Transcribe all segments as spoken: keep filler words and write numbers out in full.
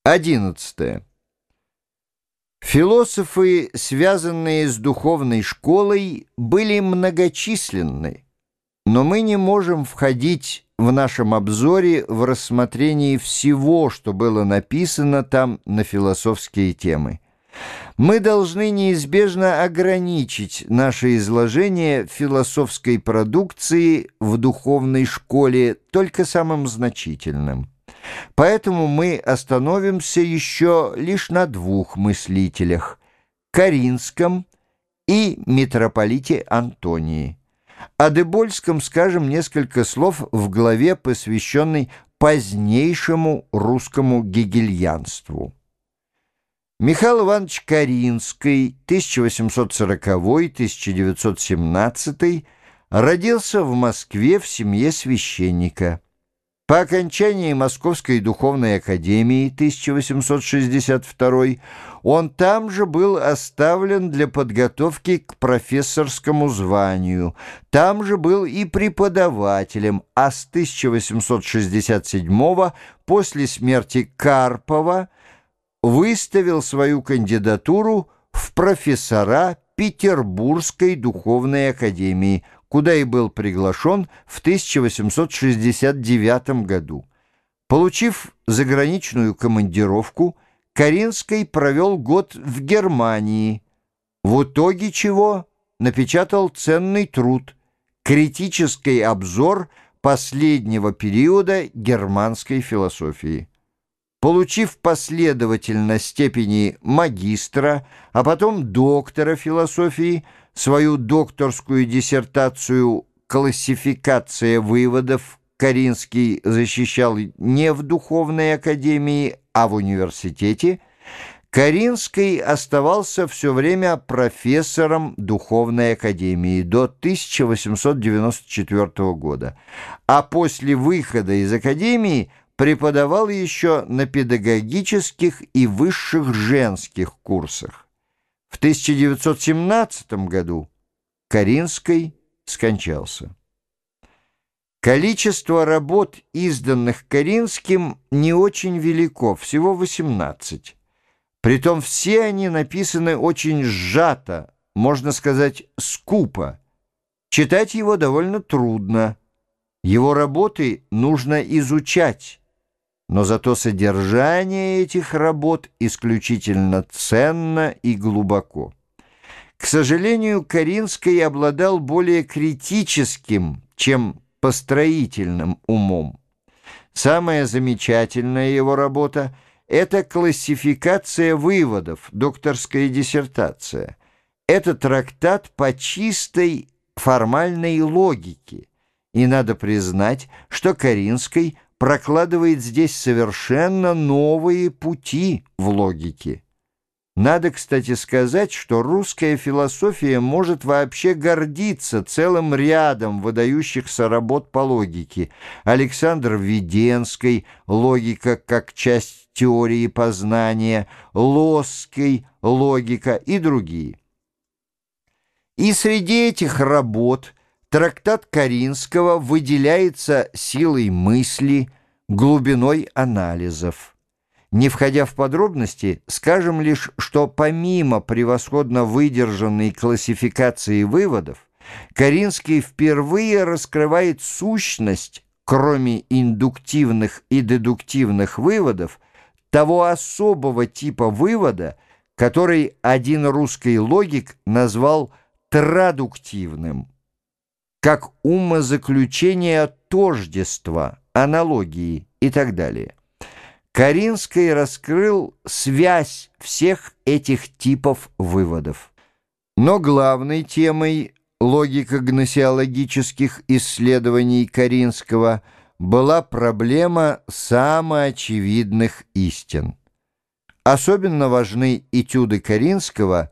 Одиннадцатое. Философы, связанные с духовной школой, были многочисленны, но мы не можем входить в нашем обзоре в рассмотрении всего, что было написано там на философские темы. Мы должны неизбежно ограничить наше изложение философской продукции в духовной школе только самым значительным. Поэтому мы остановимся еще лишь на двух мыслителях – Каринском и митрополите Антонии. О Дебольском скажем несколько слов в главе, посвященной позднейшему русскому гегельянству. Михаил Иванович Каринский, тысяча восемьсот сороковой — тысяча девятьсот семнадцатый, родился в Москве в семье священника. По окончании Московской духовной академии тысяча восемьсот шестьдесят второй он там же был оставлен для подготовки к профессорскому званию, там же был и преподавателем, а с тысяча восемьсот шестьдесят седьмого, после смерти Карпова, выставил свою кандидатуру в профессора Петербургской духовной академии, куда и был приглашен в тысяча восемьсот шестьдесят девятом году. Получив заграничную командировку, Каринский провел год в Германии, в итоге чего напечатал ценный труд «Критический обзор последнего периода германской философии». Получив последовательно степени магистра, а потом доктора философии, свою докторскую диссертацию «Классификация выводов» Каринский защищал не в духовной академии, а в университете, Каринский оставался все время профессором духовной академии до тысяча восемьсот девяносто четвёртого года, а после выхода из академии преподавал еще на педагогических и высших женских курсах. В тысяча девятьсот семнадцатом году Каринский скончался. Количество работ, изданных Каринским, не очень велико, всего восемнадцать. Притом все они написаны очень сжато, можно сказать, скупо. Читать его довольно трудно. Его работы нужно изучать. Но зато содержание этих работ исключительно ценно и глубоко. К сожалению, Каринский обладал более критическим, чем построительным умом. Самая замечательная его работа – это «Классификация выводов», докторская диссертация. Это трактат по чистой формальной логике. И надо признать, что Каринский прокладывает здесь совершенно новые пути в логике. Надо, кстати, сказать, что русская философия может вообще гордиться целым рядом выдающихся работ по логике. Александр Введенский «Логика как часть теории познания», Лосский «Логика» и другие. И среди этих работ трактат Каринского выделяется силой мысли, глубиной анализов. Не входя в подробности, скажем лишь, что помимо превосходно выдержанной классификации выводов, Каринский впервые раскрывает сущность, кроме индуктивных и дедуктивных выводов, того особого типа вывода, который один русский логик назвал традуктивным, как умозаключение тождества, аналогии и так далее. Каринский раскрыл связь всех этих типов выводов. Но главной темой логико-гносеологических исследований Каринского была проблема самоочевидных истин. Особенно важны этюды Каринского,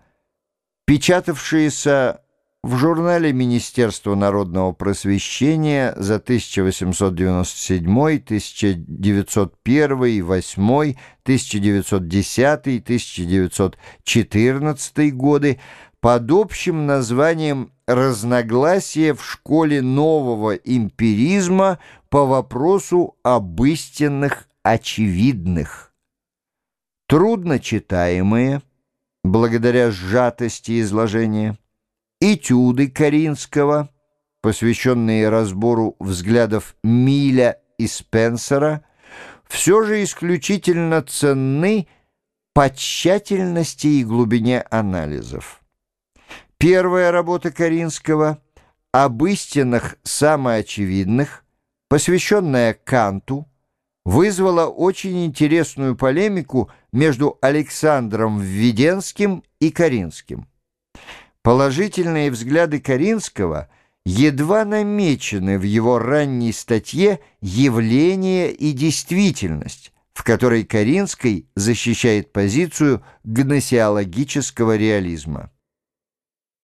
печатавшиеся в журнале Министерства народного просвещения за тысяча восемьсот девяносто седьмой, тысяча девятьсот первый, восьмой, тысяча девятьсот десятый, тысяча девятьсот четырнадцатый годы под общим названием «Разногласия в школе нового эмпиризма по вопросу об истинных очевидных». трудночитаемые, благодаря сжатости изложения, этюды Каринского, посвященные разбору взглядов Миля и Спенсера, все же исключительно ценны по тщательности и глубине анализов. Первая работа Каринского об истинах самоочевидных, посвященная Канту, вызвала очень интересную полемику между Александром Введенским и Каринским. Положительные взгляды Каринского едва намечены в его ранней статье «Явление и действительность», в которой Каринский защищает позицию гносеологического реализма.